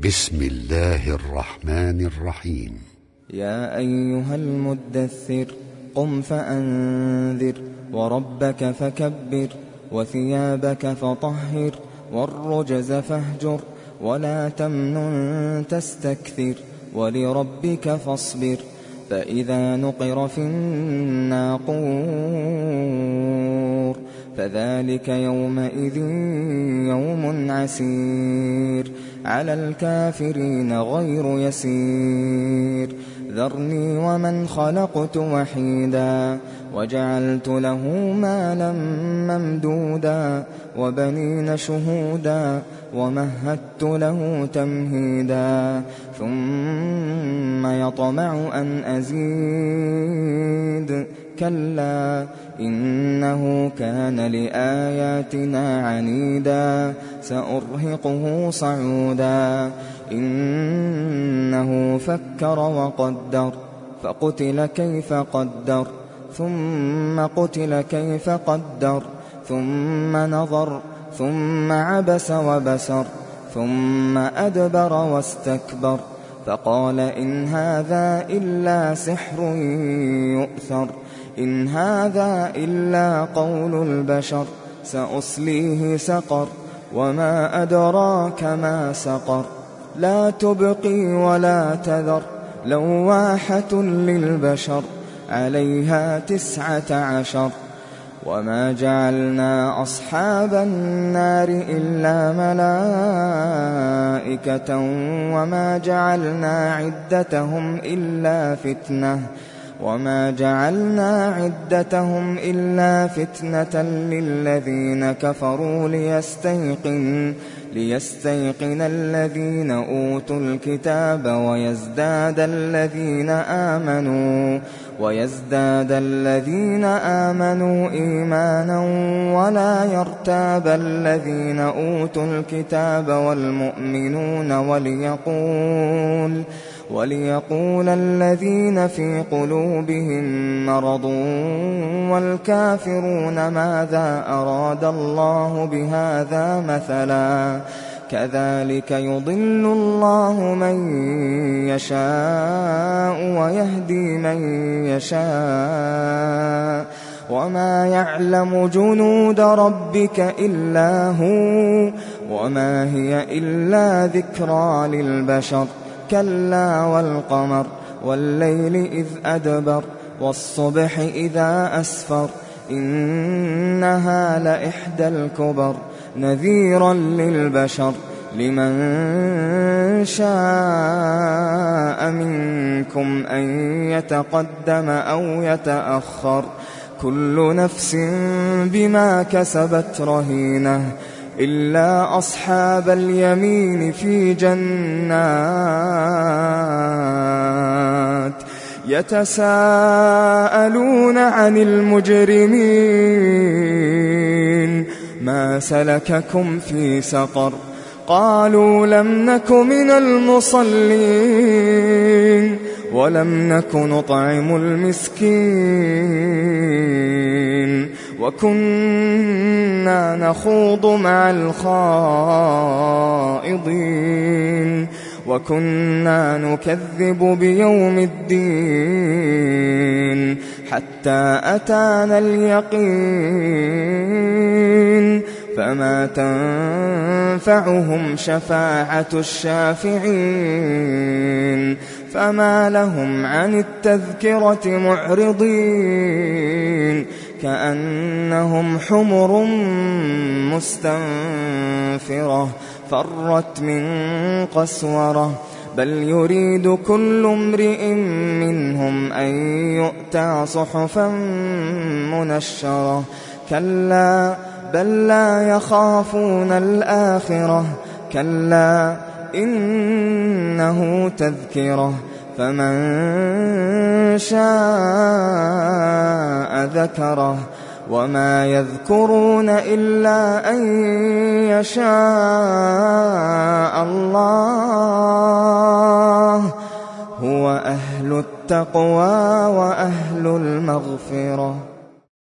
بسم الله الرحمن الرحيم. يا أيها المدثر قم فأنذر وربك فكبر وثيابك فطهر والرجز فاهجر ولا تمنن تستكثر ولربك فاصبر فإذا نقر في الناقور فذلك يومئذ يوم عسير على الكافرين غير يسير ذرني ومن خلقت وحيدا وجعلت له مالا ممدودا وبنين شهودا ومهدت له تمهيدا ثم يطمع أن أزيد كلا إنه كان لآياتنا عنيدا سأرهقه صعودا إنه فكر وقدر فقتل كيف قدر ثم قتل كيف قدر ثم نظر ثم عبس وبسر ثم أدبر واستكبر فقال إن هذا إلا سحر يؤثر إن هذا إلا قول البشر سأصليه سقر وما أدراك ما سقر لا تبقي ولا تذر لواحة للبشر عليها 19 وما جعلنا أصحاب النار إلا ملائكة وما جعلنا عدتهم إلا فتنة للذين كفروا ليستيقن الذين أوتوا الكتاب ويزداد الذين آمنوا إيمانا ولا يرتاب الذين أوتوا الكتاب والمؤمنون وليقول الذين في قلوبهم مرض والكافرون ماذا أراد الله بهذا مثلا كذلك يضل الله من يشاء ويهدي من يشاء وما يعلم جنود ربك إلا هو وما هي إلا ذكرى للبشر كلا والقمر والليل إذ أدبر والصبح إذا أسفر إنها لإحدى الكبر نذيرا للبشر لمن شاء منكم أن يتقدم أو يتأخر كل نفس بما كسبت رهينة إلا أصحاب اليمين في جنات يتساءلون عن المجرمين ما سلككم في سقر قالوا لم نك من المصلين ولم نك نطعم المسكين وكنا نخوض مع الخائضين وكنا نكذب بيوم الدين حتى أتانا اليقين فما تنفعهم شفاعة الشافعين فما لهم عن التذكرة معرضين كأنهم حمر مستنفرة فرت من قسورة بل يريد كل امرئ منهم أن يؤتى صحفا منشرة كلا بل لا يخافون الآخرة كلا إنه تذكرة فمن شاء ذكره وما يذكرون إلا أن يشاء الله هو أهل التقوى وأهل المغفرة.